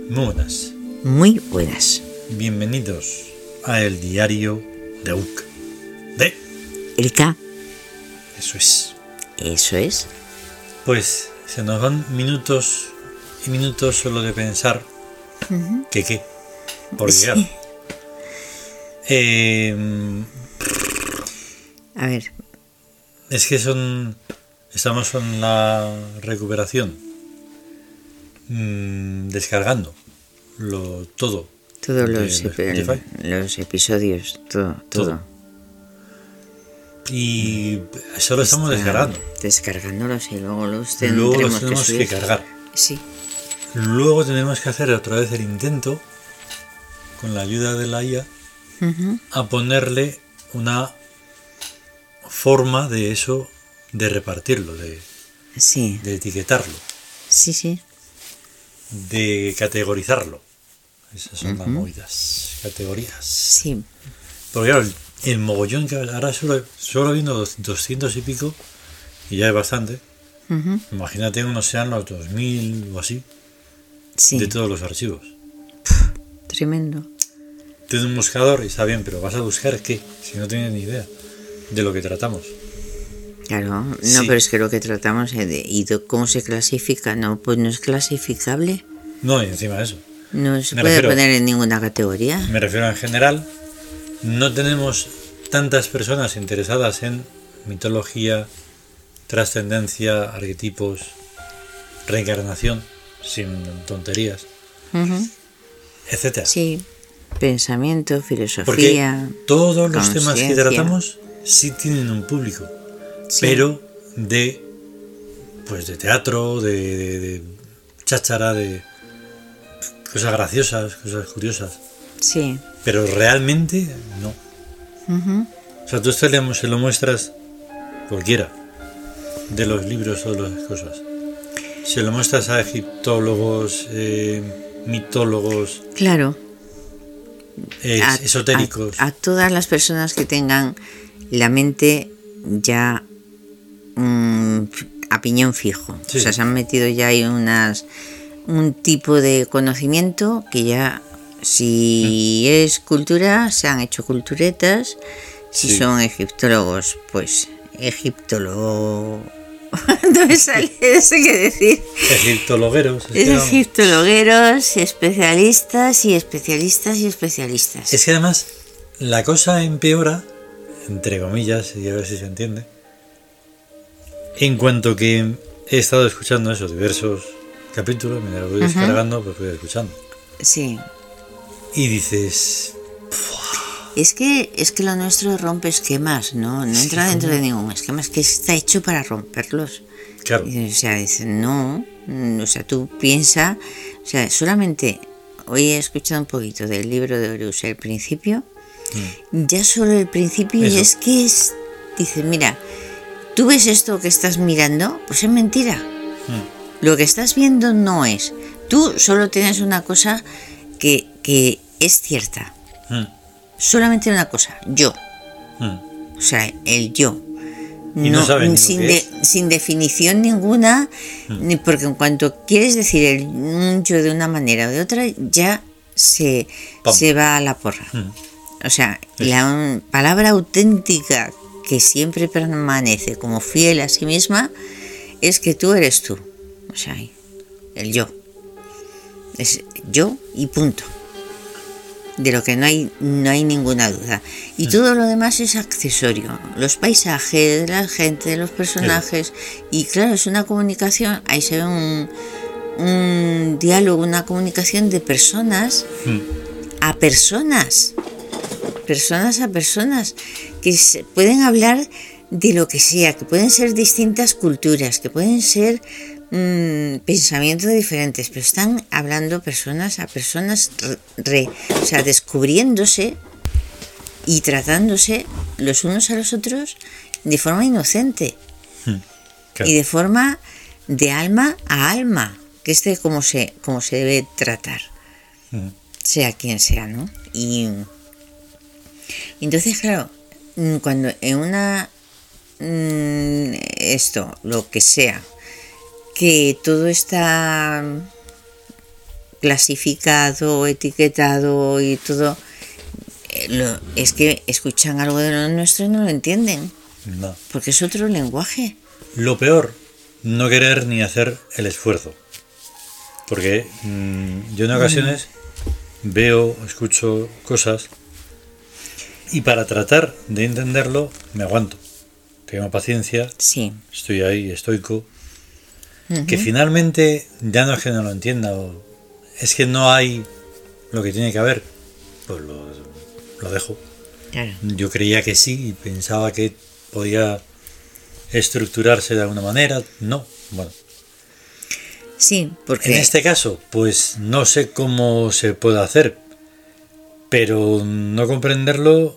Muy buenas. Muy buenas. Bienvenidos a el diario de UC. De Erika. Eso es. Eso es. Pues se nos van minutos y minutos solo de pensar que qué. Porque Sí. claro. A ver. Es que estamos en la recuperación. Descargando todo. Todos Spotify. los episodios, todo. Y solo estamos descargando. Descargándolos y luego los Luego los tendremos tenemos subir. que cargar. Sí. Luego tenemos que hacer otra vez el intento, con la ayuda de la IA, a ponerle una forma de eso, de repartirlo, Sí. de etiquetarlo, Sí. de categorizarlo. Esas son las movidas, categorías. Sí. Porque claro, el mogollón que ahora solo viendo 200 y pico, y ya es bastante. Imagínate unos sean los 2000 o así, Sí. de todos los archivos. Tremendo. Tienes un buscador y está bien, pero ¿vas a buscar qué? Si no tienes ni idea de lo que tratamos. Claro, no, Sí. pero es que lo que tratamos es ¿cómo se clasifica? No, pues no es clasificable. No, y encima de eso. No se Me puede refiero- poner en ninguna categoría. Me refiero en general, no tenemos tantas personas interesadas en mitología, trascendencia, arquetipos, reencarnación, sin tonterías, etcétera. Sí. Pensamiento, Porque filosofía. todos los temas que conciencia. tratamos sí tienen un público, Sí. pero de teatro, de cháchara, de cosas graciosas, cosas curiosas, Sí. pero realmente no. O sea, tú se lo muestras cualquiera de los libros o de las cosas. Se lo muestras a egiptólogos, mitólogos, Claro. esotéricos. A todas las personas que tengan la mente ya a piñón fijo. Sí. O sea, se han metido ya ahí un tipo de conocimiento que ya, si es cultura, se han hecho culturetas. Si Sí. son egiptólogos, pues egiptólogo. No me sale eso que decir. Egiptologueros. Es que, vamos, Egiptologueros, especialistas y especialistas y especialistas. es que además la cosa empeora, entre comillas, y a ver si se entiende, en cuanto que he estado escuchando esos diversos capítulos, mientras lo voy descargando, pues voy escuchando. Sí. Y dices, Es que lo nuestro rompe esquemas, ¿no? No Es que entra dentro ¿cómo? de ningún esquema, es que está hecho para romperlos. claro, O sea, dicen, no, o sea, tú piensa, o sea, solamente hoy he escuchado un poquito del libro de Horus, el principio, ya solo el principio, Eso. y es que dice, mira, tú ves esto que estás mirando, pues es mentira. Lo que estás viendo no es. Tú solo tienes una cosa que es cierta. Solamente una cosa, yo. O sea, el yo. Y no saben ni lo sin, que es. sin definición ninguna, ni porque en cuanto quieres decir un yo de una manera o de otra, ya se Pam. va a la porra. O sea, la palabra auténtica que siempre permanece como fiel a sí misma es que tú eres tú. O sea, el yo. Es yo y punto. De lo que no hay ninguna duda. Y todo lo demás es accesorio. Los paisajes, la gente, los personajes. Y claro, es una comunicación, ahí se ve un diálogo, una comunicación de personas a personas. Personas a personas. Que pueden hablar de lo que sea, que pueden ser distintas culturas, que pueden ser pensamientos diferentes, pero están hablando personas a personas, o sea, descubriéndose y tratándose los unos a los otros de forma inocente claro. y de forma de alma a alma, que es como se debe tratar, sea quien sea, ¿no? Y entonces, claro, cuando en una lo que sea, que todo está clasificado, etiquetado y todo, es que escuchan algo de lo nuestro y no lo entienden. No. Porque es otro lenguaje. Lo peor, no querer ni hacer el esfuerzo. Porque yo en ocasiones veo, escucho cosas y para tratar de entenderlo me aguanto. Tengo paciencia, Sí. estoy ahí, estoico. Que finalmente ya no es que no lo entienda, es que no hay lo que tiene que haber, pues lo dejo. Claro. Yo creía que sí y pensaba que podía estructurarse de alguna manera. No, bueno. Sí, porque... En este caso, pues no sé cómo se puede hacer, pero no comprenderlo,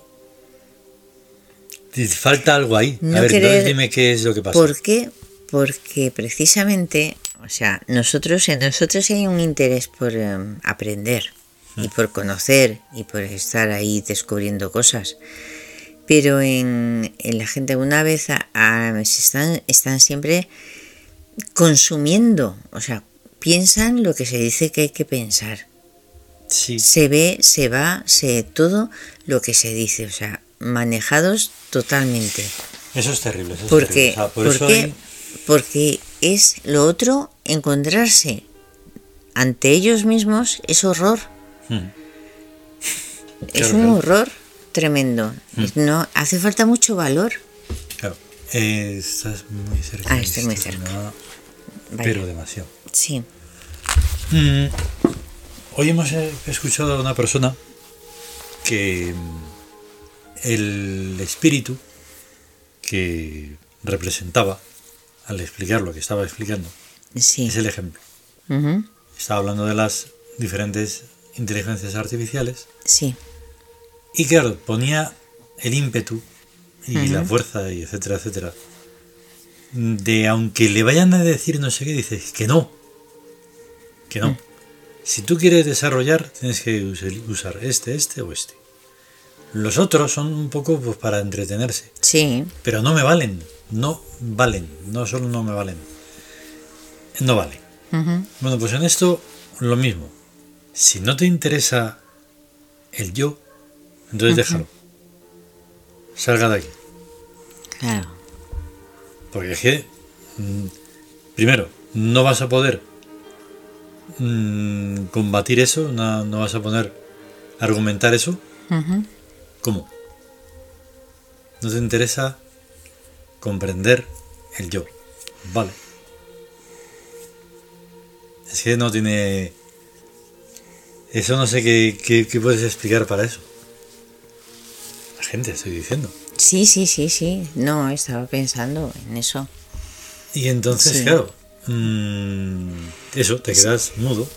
falta algo ahí. No a ver, querer... entonces dime qué es lo que pasa. ¿Por qué? Porque precisamente, o sea, en nosotros hay un interés por aprender y por conocer y por estar ahí descubriendo cosas. Pero en la gente una vez están siempre consumiendo, o sea, piensan lo que se dice que hay que pensar. Sí. Se ve, se va, todo lo que se dice, o sea, manejados totalmente. Eso es terrible. Eso es Porque, terrible. Porque es lo otro, encontrarse ante ellos mismos es horror. Es un horror tremendo. No hace falta mucho valor. Claro. Estás muy cerca. Estoy muy cerca. Pero demasiado. Sí. Hoy hemos escuchado a una persona que el espíritu que representaba al explicar lo que estaba explicando Sí. es el ejemplo. Estaba hablando de las diferentes inteligencias artificiales. Sí. Y claro, ponía el ímpetu y la fuerza y etcétera, etcétera. De aunque le vayan a decir no sé qué, dices que no. Que no. Si tú quieres desarrollar, tienes que usar este o este. Los otros son un poco pues para entretenerse. Sí. Pero no me valen. No valen. No solo no me valen. No vale. Bueno, pues en esto lo mismo. Si no te interesa el yo, entonces déjalo. Salga de aquí. Claro. Porque es que, primero, no vas a poder combatir eso, no vas a poder argumentar eso. ¿Cómo? No te interesa comprender el yo. Vale. Es que no tiene... Eso no sé qué puedes explicar para eso. La gente, estoy diciendo. Sí. No, estaba pensando en eso. Y entonces, Sí. claro, eso, te quedas mudo.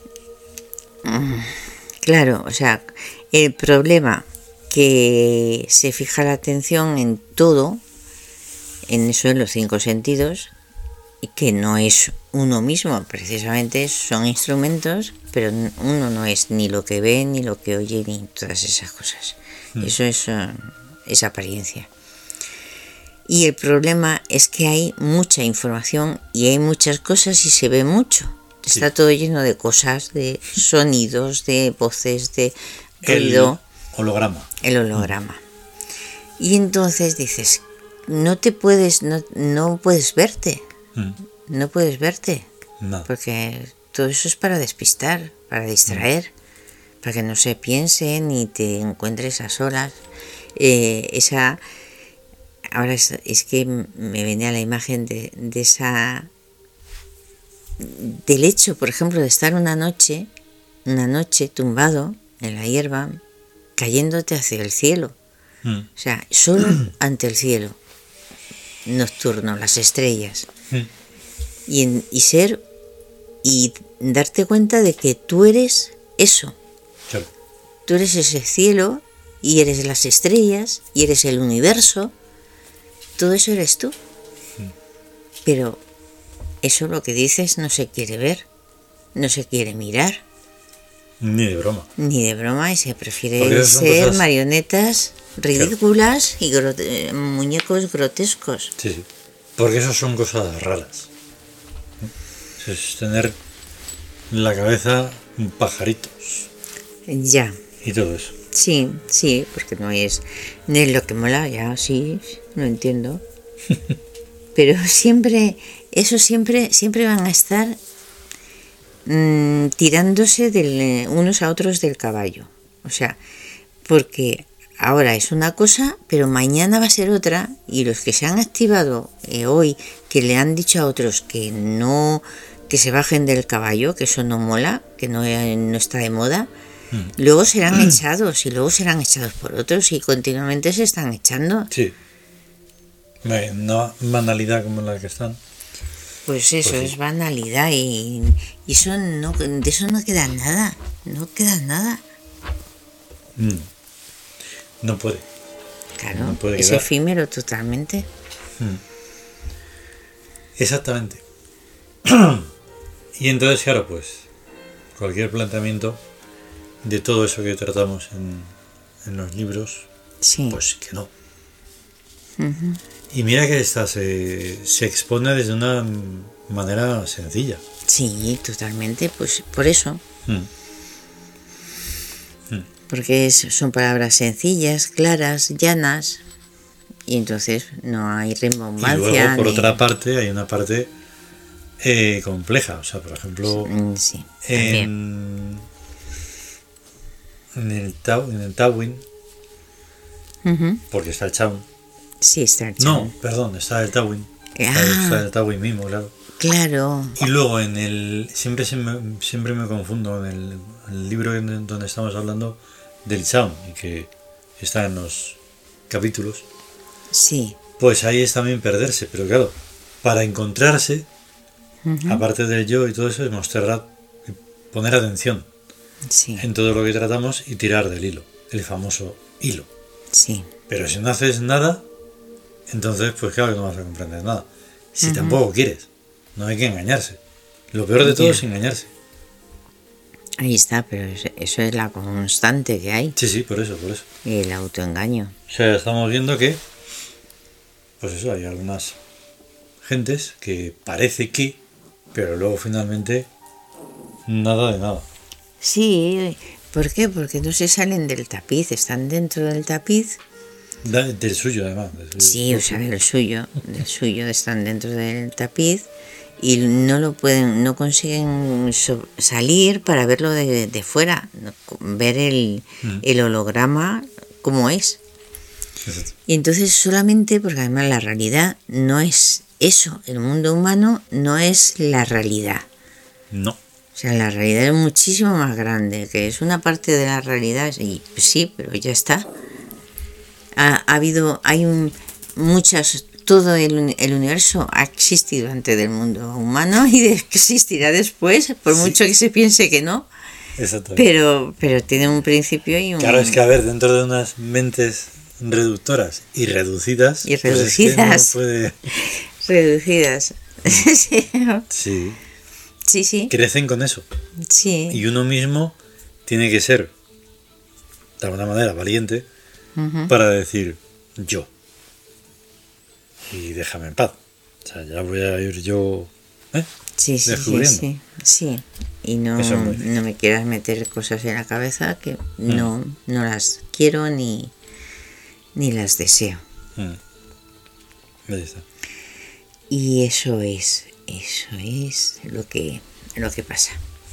Claro, o sea, el problema que se fija la atención en todo, en eso, en los 5 sentidos, y que no es uno mismo, precisamente son instrumentos, pero uno no es ni lo que ve, ni lo que oye, ni todas esas cosas. Eso es apariencia. Y el problema es que hay mucha información y hay muchas cosas y se ve mucho. Está todo lleno de cosas, de sonidos, de voces, de ruido. El holograma. Y entonces dices, no puedes verte. No puedes verte. No. Porque todo eso es para despistar, para distraer, para que no se piense ni te encuentres a solas. Ahora es que me venía la imagen de esa... Del hecho, por ejemplo, de estar una noche tumbado en la hierba, cayéndote hacia el cielo. O sea, solo ante el cielo nocturno, las estrellas. Y darte cuenta de que tú eres eso. Claro. Tú eres ese cielo y eres las estrellas y eres el universo. Todo eso eres tú. Pero eso lo que dices no se quiere ver, no se quiere mirar. Ni de broma. Ni de broma, y se prefiere ser cosas... marionetas ridículas, claro. Y muñecos grotescos. Sí. Porque eso son cosas raras. Eso es tener en la cabeza pajaritos Ya. y todo eso. Sí, sí, porque no es lo que mola, ya, sí, lo entiendo. Pero siempre van a estar tirándose unos a otros del caballo. O sea, porque ahora es una cosa, pero mañana va a ser otra, y los que se han activado hoy, que le han dicho a otros que no, que se bajen del caballo, que eso no mola, que no está de moda, luego serán echados, y luego serán echados por otros, y continuamente se están echando. Sí. Una banalidad como la que están. Pues eso, Pues sí. es banalidad, y eso no, de eso no queda nada, no queda nada. No puede. Claro, No puede es quedar. efímero totalmente. Exactamente. Y entonces, claro, pues cualquier planteamiento de todo eso que tratamos en los libros, Sí. pues que no. Y mira que esta se expone desde una manera sencilla. Sí, totalmente, pues por eso. Mm. Porque son palabras sencillas, claras, llanas, y entonces no hay Y rimbombancia. luego, por ni- otra parte, hay una parte compleja. O sea, por ejemplo, Sí, también. en el Tawin, Ujú. porque está el Chaun. Sí, está el No, chan. perdón, está el Tawin. Ah. Está el Tawin mismo, claro. Claro, Y luego en el... Siempre me confundo en el libro donde estamos hablando del Chaun, y que está en los capítulos. sí. Pues ahí es también perderse, pero claro, para encontrarse, aparte del yo y todo eso, es mostrar, poner atención Sí, en todo lo que tratamos y tirar del hilo, el famoso hilo. sí, Pero si no haces nada, entonces pues claro que no vas a comprender nada. Si tampoco quieres, no hay que engañarse. Lo peor de todo Ya. es engañarse. ahí está, pero eso es la constante que hay, Sí, sí, por eso. el autoengaño. O sea, estamos viendo que, pues eso, hay algunas gentes que parece que, pero luego finalmente nada de nada. Sí, ¿por qué? Porque no se salen del tapiz, están dentro del tapiz. Del suyo además. Sí, o sea, del suyo, están dentro del tapiz y no lo pueden, no consiguen salir para verlo de fuera, ver el holograma como es. Exacto. Y entonces solamente, porque además la realidad no es eso, el mundo humano no es la realidad. No. O sea, la realidad es muchísimo más grande, que es una parte de la realidad, y pues sí, pero ya está. Muchas, todo el universo ha existido antes del mundo humano y existirá después, por Sí. mucho que se piense que no, Exactamente. pero tiene un principio y un... Claro, es que a ver, dentro de unas mentes reductoras y reducidas, Y pues es que no reducidas. puede... Reducidas. Sí, Sí, sí, sí, crecen con eso. sí. Y uno mismo tiene que ser, de alguna manera, valiente Ujú. para decir yo. Y déjame en paz. O sea, ya voy a ir yo Sí, sí, sí, descubriendo. sí, sí. Y no, Eso es muy no me quieras meter cosas en la cabeza que no las quiero ni las deseo. Ahí está. Y eso es lo que pasa.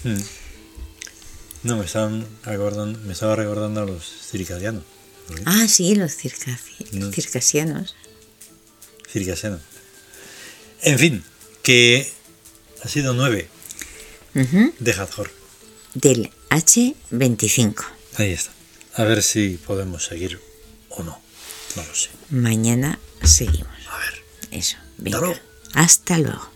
No, me estaba recordando a los circadianos. Ah, sí, los No. circasianos. Circasianos. En fin, que ha sido 9 Ujú. de Hathor. Del H25. Ahí está. A ver si podemos seguir o no. No lo sé. Mañana seguimos. A ver. Eso. luego. Hasta luego.